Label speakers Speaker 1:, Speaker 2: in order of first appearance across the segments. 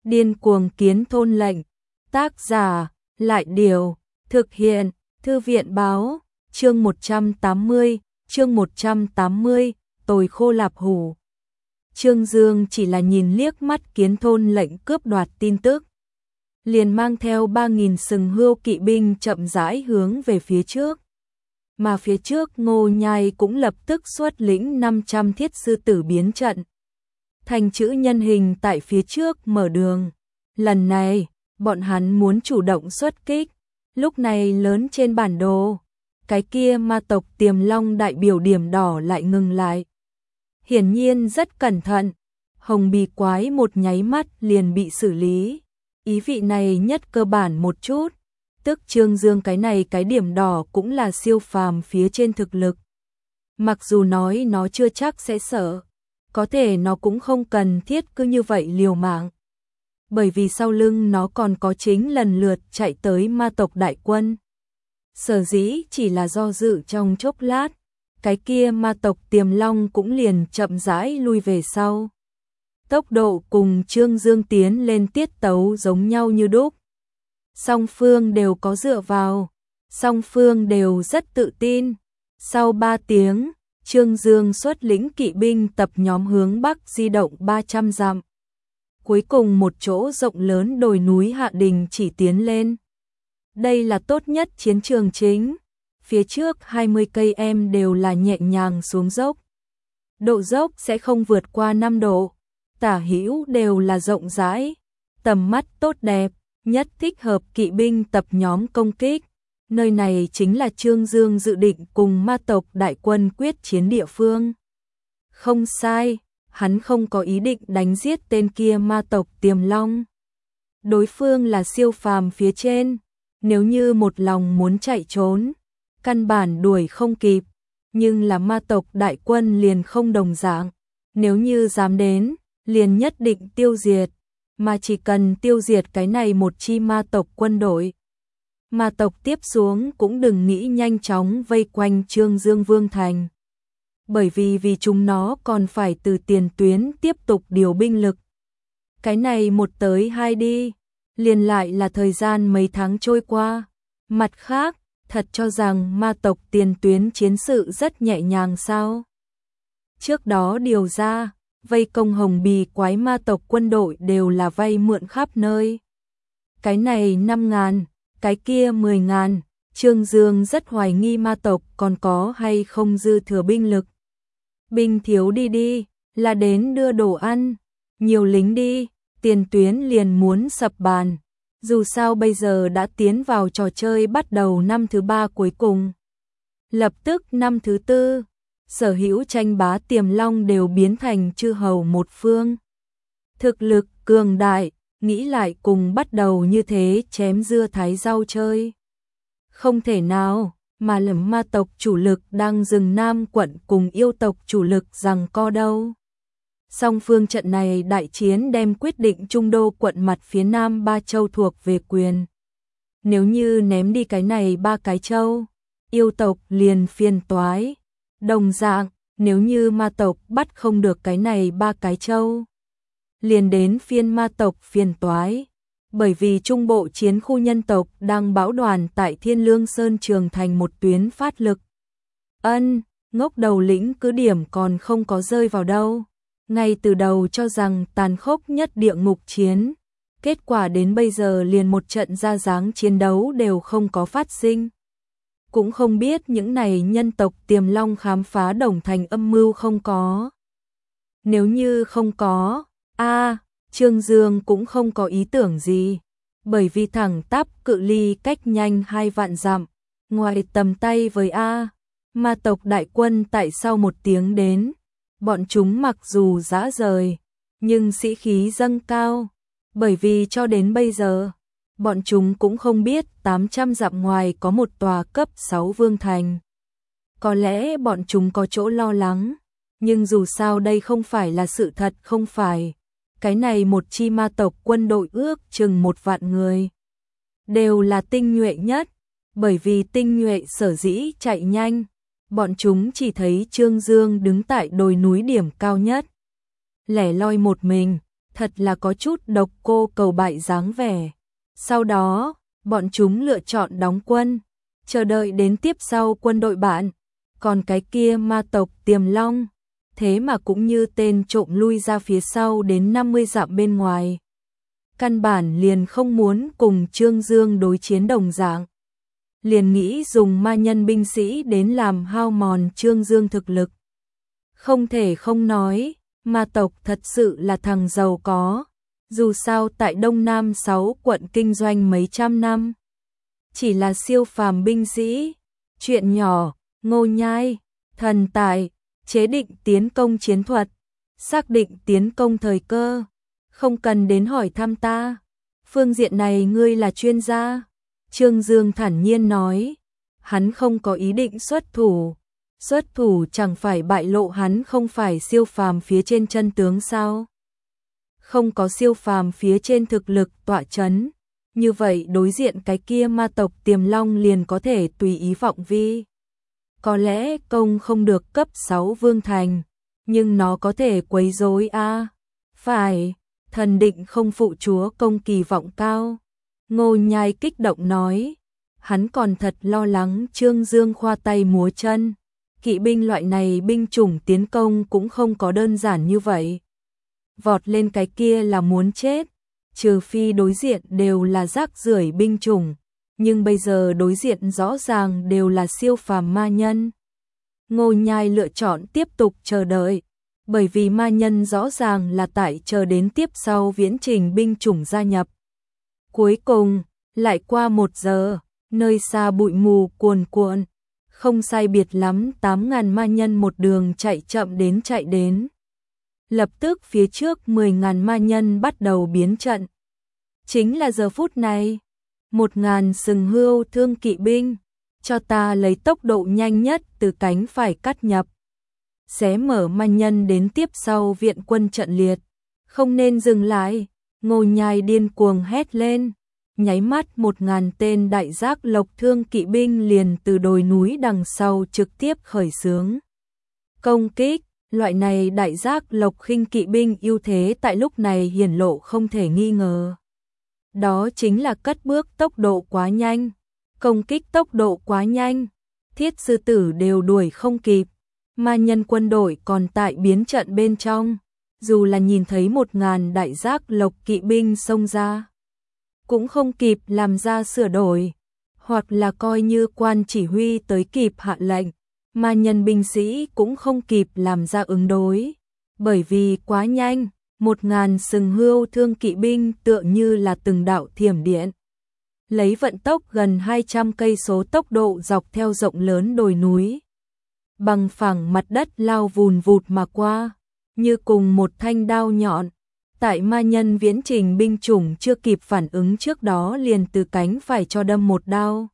Speaker 1: Điên cuồng kiến thôn lệnh. Tác giả, Lại Điều. Thực hiện, Thư viện Báo. Chương 180, Tồi khô lạp hủ. Trương Dương chỉ là nhìn liếc mắt kiến thôn lệnh cướp đoạt tin tức, liền mang theo 3.000 sừng hươu kỵ binh chậm rãi hướng về phía trước. Mà phía trước Ngô Nhai cũng lập tức xuất lĩnh 500 thiết sư tử biến trận, thành chữ nhân hình tại phía trước mở đường. Lần này, bọn hắn muốn chủ động xuất kích. Lúc này lớn trên bản đồ, cái kia ma tộc Tiềm Long đại biểu điểm đỏ lại ngừng lại. Hiển nhiên rất cẩn thận, hồng bì quái một nháy mắt liền bị xử lý. Ý vị này nhất cơ bản một chút, tức Trương Dương cái này cái điểm đỏ cũng là siêu phàm phía trên thực lực. Mặc dù nói nó chưa chắc sẽ sợ, có thể nó cũng không cần thiết cứ như vậy liều mạng. Bởi vì sau lưng nó còn có chính lần lượt chạy tới ma tộc đại quân. Sở dĩ chỉ là do dự trong chốc lát, cái kia ma tộc Tiềm Long cũng liền chậm rãi lui về sau. Tốc độ cùng Trương Dương tiến lên tiết tấu giống nhau như đúc. Song phương đều có dựa vào, song phương đều rất tự tin. Sau 3 tiếng, Trương Dương xuất lĩnh kỵ binh tập nhóm hướng bắc di động 300 dặm. Cuối cùng một chỗ rộng lớn đồi núi Hạ Đình chỉ tiến lên. Đây là tốt nhất chiến trường chính. Phía trước 20 cây em đều là nhẹ nhàng xuống dốc. Độ dốc sẽ không vượt qua 5 độ. Tả hữu đều là rộng rãi, tầm mắt tốt đẹp, nhất thích hợp kỵ binh tập nhóm công kích. Nơi này chính là Trương Dương dự định cùng ma tộc đại quân quyết chiến địa phương. Không sai, hắn không có ý định đánh giết tên kia ma tộc Tiềm Long. Đối phương là siêu phàm phía trên, nếu như một lòng muốn chạy trốn, căn bản đuổi không kịp, nhưng là ma tộc đại quân liền không đồng dạng, nếu như dám đến, liền nhất định tiêu diệt, mà chỉ cần tiêu diệt cái này một chi ma tộc quân đội. Ma tộc tiếp xuống cũng đừng nghĩ nhanh chóng vây quanh Trương Dương Vương thành. Bởi vì chúng nó còn phải từ tiền tuyến tiếp tục điều binh lực. Cái này một tới hai đi, liền lại là thời gian mấy tháng trôi qua. Mặt khác, thật cho rằng ma tộc tiền tuyến chiến sự rất nhẹ nhàng sao? Trước đó điều ra, vây công hồng bì quái ma tộc quân đội đều là vay mượn khắp nơi. Cái này 5.000, cái kia 10.000, Trương Dương rất hoài nghi ma tộc còn có hay không dư thừa binh lực. Binh thiếu đi, là đến đưa đồ ăn, nhiều lính đi, tiền tuyến liền muốn sập bàn. Dù sao bây giờ đã tiến vào trò chơi bắt đầu năm thứ 3 cuối cùng. Lập tức năm thứ 4, sở hữu tranh bá Tiềm Long đều biến thành chư hầu một phương. Thực lực cường đại, nghĩ lại cùng bắt đầu như thế chém dưa thái rau chơi. Không thể nào, mà lầm ma tộc chủ lực đang rừng Nam quận cùng yêu tộc chủ lực rằng co đâu. Song phương trận này đại chiến đem quyết định Trung Đô quận mặt phía Nam 3 châu thuộc về quyền. Nếu như ném đi cái này 3 cái châu, yêu tộc liền phiền toái. Đồng dạng, nếu như ma tộc bắt không được cái này 3 cái châu, liền đến phiên ma tộc phiền toái. Bởi vì trung bộ chiến khu nhân tộc đang bão đoàn tại Thiên Lương Sơn trường thành một tuyến phát lực. Ngốc đầu lĩnh cứ điểm còn không có rơi vào đâu. Ngay từ đầu cho rằng tàn khốc nhất địa ngục chiến, kết quả đến bây giờ liền một trận ra dáng chiến đấu đều không có phát sinh. Cũng không biết những này nhân tộc Tiềm Long khám phá Đồng Thành âm mưu không có. Nếu như không có, Trương Dương cũng không có ý tưởng gì, bởi vì thẳng tắp cự ly cách nhanh 2 vạn dặm, ngoài tầm tay với ma tộc đại quân tại sau 1 tiếng đến. Bọn chúng mặc dù dã rời, nhưng sĩ khí dâng cao, bởi vì cho đến bây giờ, bọn chúng cũng không biết 800 dặm ngoài có một tòa cấp 6 vương thành. Có lẽ bọn chúng có chỗ lo lắng, nhưng dù sao đây không phải là sự thật không phải. Cái này một chi ma tộc quân đội ước chừng 1 vạn người. Đều là tinh nhuệ nhất, bởi vì tinh nhuệ sở dĩ chạy nhanh. Bọn chúng chỉ thấy Trương Dương đứng tại đồi núi điểm cao nhất. Lẻ loi một mình, thật là có chút độc cô cầu bại dáng vẻ. Sau đó, bọn chúng lựa chọn đóng quân, chờ đợi đến tiếp sau quân đội bạn. Còn cái kia ma tộc Tiềm Long, thế mà cũng như tên trộm lui ra phía sau đến 50 dặm bên ngoài. Căn bản liền không muốn cùng Trương Dương đối chiến đồng dạng. Liền nghĩ dùng ma nhân binh sĩ đến làm hao mòn Trương Dương thực lực. Không thể không nói, ma tộc thật sự là thằng giàu có. Dù sao tại Đông Nam 6 quận kinh doanh mấy trăm năm, chỉ là siêu phàm binh sĩ, chuyện nhỏ, Ngô Nhai, thần tài, chế định tiến công chiến thuật, xác định tiến công thời cơ, không cần đến hỏi thăm ta. Phương diện này ngươi là chuyên gia. Trương Dương thản nhiên nói, hắn không có ý định xuất thủ chẳng phải bại lộ hắn không phải siêu phàm phía trên chân tướng sao? Không có siêu phàm phía trên thực lực tọa chấn, như vậy đối diện cái kia ma tộc Tiềm Long liền có thể tùy ý vọng vi. Có lẽ công không được cấp 6 vương thành, nhưng nó có thể quấy rối a. Phải, thần định không phụ chúa công kỳ vọng cao. Ngô Nhai kích động nói, hắn còn thật lo lắng Trương Dương khoa tay múa chân. Kỵ binh loại này binh chủng tiến công cũng không có đơn giản như vậy. Vọt lên cái kia là muốn chết, trừ phi đối diện đều là rác rưởi binh chủng, nhưng bây giờ đối diện rõ ràng đều là siêu phàm ma nhân. Ngô Nhai lựa chọn tiếp tục chờ đợi, bởi vì ma nhân rõ ràng là tại chờ đến tiếp sau viễn trình binh chủng gia nhập. Cuối cùng, lại qua 1 giờ, nơi xa bụi mù cuồn cuộn, không sai biệt lắm 8.000 ma nhân một đường chạy đến. Lập tức phía trước 10.000 ma nhân bắt đầu biến trận. Chính là giờ phút này, 1.000 sừng hươu thương kỵ binh, cho ta lấy tốc độ nhanh nhất từ cánh phải cắt nhập. Xé mở ma nhân đến tiếp sau viện quân trận liệt, không nên dừng lại. Ngô Nhai điên cuồng hét lên, nháy mắt 1.000 tên đại giác lộc thương kỵ binh liền từ đồi núi đằng sau trực tiếp khởi xướng công kích. Loại này đại giác lộc khinh kỵ binh ưu thế tại lúc này hiển lộ không thể nghi ngờ. Đó chính là cất bước tốc độ quá nhanh, công kích tốc độ quá nhanh, thiết sư tử đều đuổi không kịp. Ma nhân quân đội còn tại biến trận bên trong, dù là nhìn thấy 1.000 đại giác lộc kỵ binh xông ra, cũng không kịp làm ra sửa đổi, hoặc là coi như quan chỉ huy tới kịp hạ lệnh, ma nhân binh sĩ cũng không kịp làm ra ứng đối, bởi vì quá nhanh. 1.000 sừng hươu thương kỵ binh tựa như là từng đạo thiểm điện, lấy vận tốc gần 200 cây số tốc độ dọc theo rộng lớn đồi núi, bằng phẳng mặt đất lao vùn vụt mà qua, như cùng một thanh đao nhọn. Tại ma nhân viễn trình binh chủng chưa kịp phản ứng trước đó liền từ cánh phải cho đâm một đao.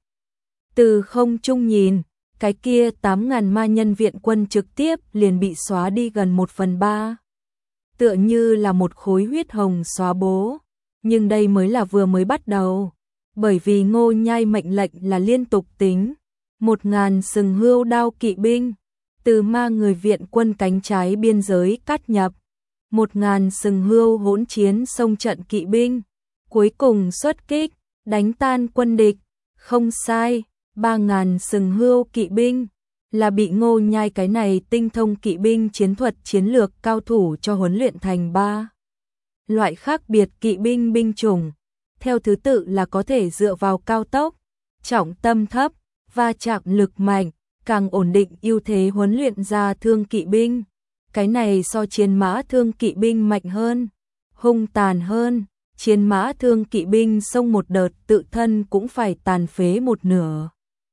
Speaker 1: Từ không trung nhìn, cái kia 8.000 ma nhân viện quân trực tiếp liền bị xóa đi gần 1/3. Tựa như là một khối huyết hồng xóa bố. Nhưng đây mới là vừa mới bắt đầu. Bởi vì Ngô Nhai mệnh lệnh là liên tục tính. 1.000 sừng hươu đao kỵ binh, từ ma người viện quân cánh trái biên giới cắt nhập. 1.000 sừng hươu hỗn chiến xông trận kỵ binh, cuối cùng xuất kích, đánh tan quân địch. Không sai, 3.000 sừng hươu kỵ binh là bị Ngô Nhai cái này tinh thông kỵ binh chiến thuật chiến lược cao thủ cho huấn luyện thành 3 loại khác biệt kỵ binh binh chủng, theo thứ tự là có thể dựa vào cao tốc, trọng tâm thấp, va chạm lực mạnh, càng ổn định ưu thế huấn luyện ra thương kỵ binh. Cái này so chiến mã thương kỵ binh mạnh hơn, hung tàn hơn. Chiến mã thương kỵ binh xông một đợt tự thân cũng phải tàn phế một nửa.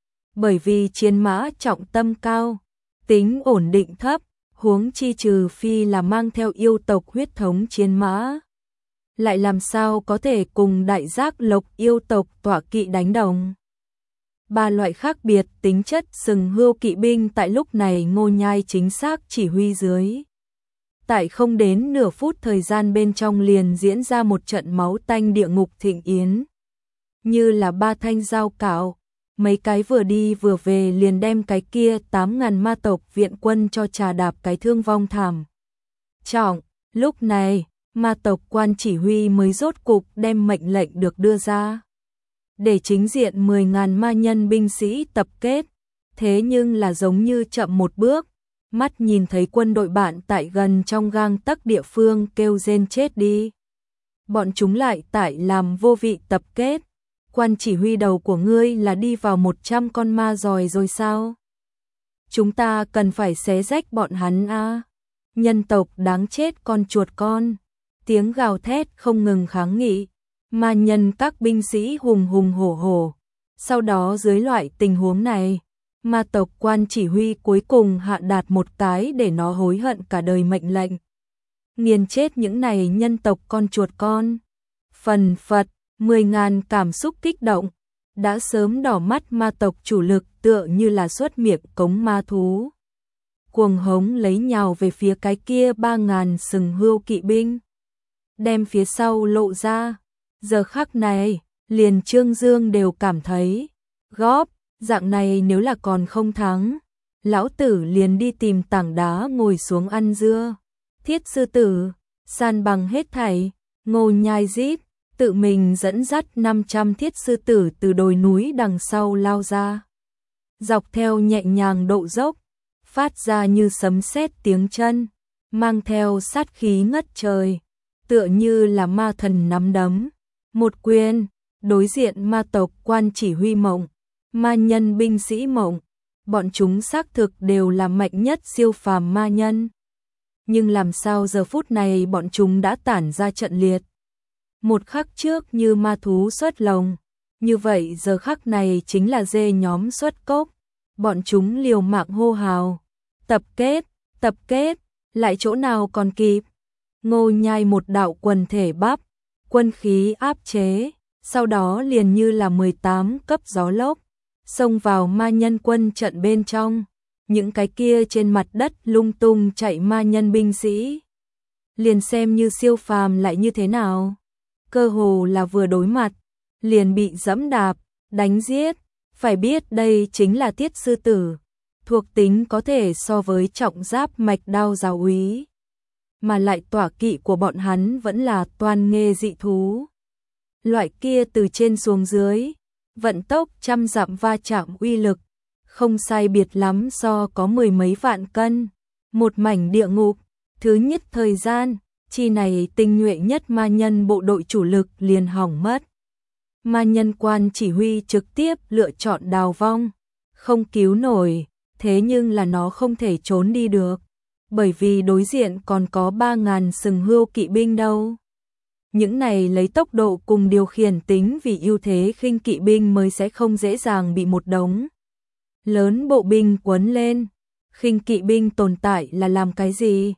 Speaker 1: Bởi vì chiến mã trọng tâm cao, tính ổn định thấp, huống chi trừ phi là mang theo yêu tộc huyết thống chiến mã. Lại làm sao có thể cùng đại giác lộc yêu tộc tọa kỵ đánh đồng. 3 loại khác biệt tính chất sừng hươu kỵ binh tại lúc này Ngô Nhai chính xác chỉ huy dưới. Tại không đến nửa phút thời gian bên trong liền diễn ra một trận máu tanh địa ngục thịnh yến. Như là 3 thanh dao cạo, mấy cái vừa đi vừa về liền đem cái kia 8.000 ma tộc viện quân cho trà đạp cái thương vong thảm trọng. Lúc này, ma tộc quan chỉ huy mới rốt cục đem mệnh lệnh được đưa ra. Để chính diện 10.000 ma nhân binh sĩ tập kết, thế nhưng là giống như chậm một bước, mắt nhìn thấy quân đội bạn tại gần trong gang tấc địa phương kêu rên chết đi. Bọn chúng lại tại làm vô vị tập kết, quan chỉ huy đầu của ngươi là đi vào 100 con ma giòi rồi sao? Chúng ta cần phải xé rách bọn hắn a. Nhân tộc đáng chết con chuột con. Tiếng gào thét không ngừng kháng nghị. Ma nhân các binh sĩ hùng hùng hổ hổ. Sau đó dưới loại tình huống này, ma tộc quan chỉ huy cuối cùng hạ đạt một cái để nó hối hận cả đời mệnh lệnh. Nghiền chết những này nhân tộc con chuột con. Phần phật, 10.000 cảm xúc kích động. Đã sớm đỏ mắt ma tộc chủ lực tựa như là xuất miệng cống ma thú. Cuồng hống lấy nhào về phía cái kia 3.000 sừng hươu kỵ binh. Đem phía sau lộ ra. Giờ khắc này, liền Trương Dương đều cảm thấy góp, dạng này nếu là còn không thắng, lão tử liền đi tìm tảng đá ngồi xuống ăn dưa. Thiết sư tử, san bằng hết thảy, Ngô Nhai rít, tự mình dẫn dắt 500 thiết sư tử từ đồi núi đằng sau lao ra. Dọc theo nhẹ nhàng độ dốc, phát ra như sấm sét tiếng chân, mang theo sát khí ngất trời, tựa như là ma thần nắm đấm. Một quyền, đối diện ma tộc quan chỉ huy Mộng, ma nhân binh sĩ Mộng, bọn chúng xác thực đều là mạnh nhất siêu phàm ma nhân. Nhưng làm sao giờ phút này bọn chúng đã tản ra trận liệt. Một khắc trước như ma thú xuất lồng, như vậy giờ khắc này chính là dê nhóm xuất cốc. Bọn chúng liều mạng hô hào, tập kết, lại chỗ nào còn kịp. Ngô Nhai một đạo quần thể bắp, quân khí áp chế, sau đó liền như là 18 cấp gió lốc, xông vào ma nhân quân trận bên trong. Những cái kia trên mặt đất lung tung chạy ma nhân binh sĩ, liền xem như siêu phàm lại như thế nào, cơ hồ là vừa đối mặt, liền bị dẫm đạp, đánh giết. Phải biết đây chính là Thiết sư tử, thuộc tính có thể so với trọng giáp mạch đao giáo úy, mà lại tỏa kỵ của bọn hắn vẫn là toan nghê dị thú. Loại kia từ trên xuống dưới, vận tốc trăm dặm va chạm uy lực, không sai biệt lắm so có 10 mấy vạn cân, một mảnh địa ngục. Thứ nhất thời gian, chi này tinh nhuệ nhất ma nhân bộ đội chủ lực liền hỏng mất. Ma nhân quan chỉ huy trực tiếp lựa chọn đào vong, không cứu nổi, thế nhưng là nó không thể trốn đi được, bởi vì đối diện còn có 3.000 sừng hươu kỵ binh đâu. Những này lấy tốc độ cùng điều khiển tính vì ưu thế khinh kỵ binh mới sẽ không dễ dàng bị một đống lớn bộ binh quấn lên. Khinh kỵ binh tồn tại là làm cái gì?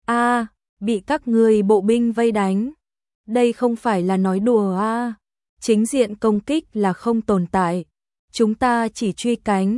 Speaker 1: Bị các người bộ binh vây đánh. Đây không phải là nói đùa à. Chính diện công kích là không tồn tại. Chúng ta chỉ truy cánh,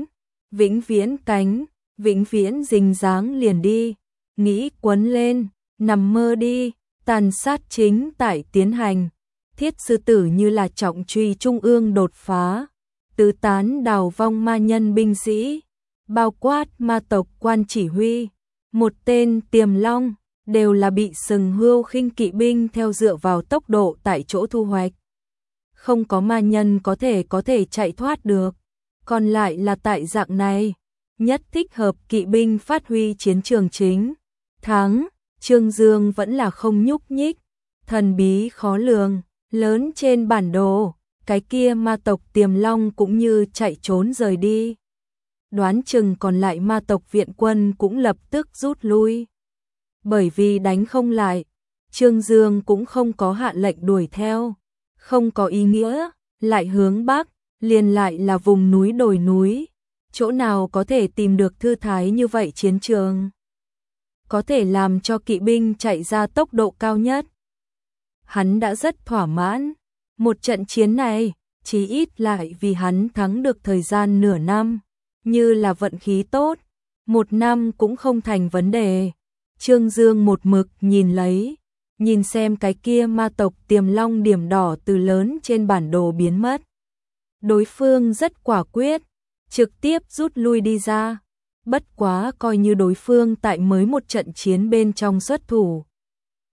Speaker 1: vĩnh viễn rình dáng liền đi. Nghĩ quấn lên, nằm mơ đi, tàn sát chính tại tiến hành. Thiết sư tử như là trọng truy trung ương đột phá, tứ tán đào vong ma nhân binh sĩ, bao quát ma tộc quan chỉ huy, một tên Tiềm Long, đều là bị sừng hươu khinh kỵ binh theo dựa vào tốc độ tại chỗ thu hoạch. Không có ma nhân có thể chạy thoát được, còn lại là tại dạng này, nhất thích hợp kỵ binh phát huy chiến trường chính. Thắng, Trương Dương vẫn là không nhúc nhích, thần bí khó lường, lớn trên bản đồ, cái kia ma tộc Tiềm Long cũng như chạy trốn rời đi. Đoán chừng còn lại ma tộc viện quân cũng lập tức rút lui. Bởi vì đánh không lại, Trương Dương cũng không có hạ lệnh đuổi theo, không có ý nghĩa, lại hướng bắc, liền lại là vùng núi đồi núi, chỗ nào có thể tìm được thư thái như vậy chiến trường. Có thể làm cho kỵ binh chạy ra tốc độ cao nhất. Hắn đã rất thỏa mãn, một trận chiến này, chí ít lại vì hắn thắng được thời gian nửa năm, như là vận khí tốt, 1 năm cũng không thành vấn đề. Trương Dương một mực nhìn xem cái kia ma tộc Tiềm Long điểm đỏ từ lớn trên bản đồ biến mất. Đối phương rất quả quyết, trực tiếp rút lui đi ra. Bất quá coi như đối phương tại mới một trận chiến bên trong xuất thủ.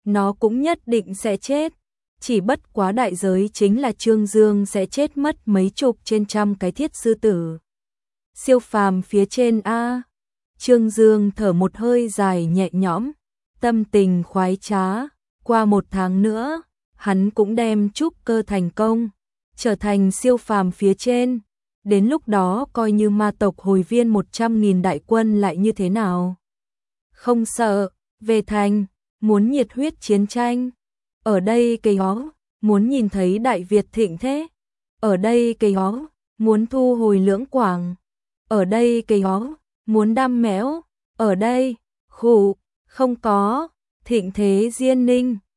Speaker 1: nó cũng nhất định sẽ chết. Chỉ bất quá đại giới chính là Trương Dương sẽ chết mất mấy chục trên trăm cái thiết sư tử. Siêu phàm phía trên a. Trương Dương thở một hơi dài nhẹ nhõm, tâm tình khoái trá. Qua 1 tháng nữa, hắn cũng đem trúc cơ thành công, trở thành siêu phàm phía trên. Đến lúc đó coi như ma tộc hồi viên 100.000 đại quân lại như thế nào? Không sợ, về thành, muốn nhiệt huyết chiến tranh. Ở đây cây ó, muốn nhìn thấy Đại Việt thịnh thế. Ở đây cây ó, muốn thu hồi Lưỡng Quảng. Ở đây cây ó, muốn đam mẽo. Ở đây, khụ, không có, thịnh thế Diên Ninh.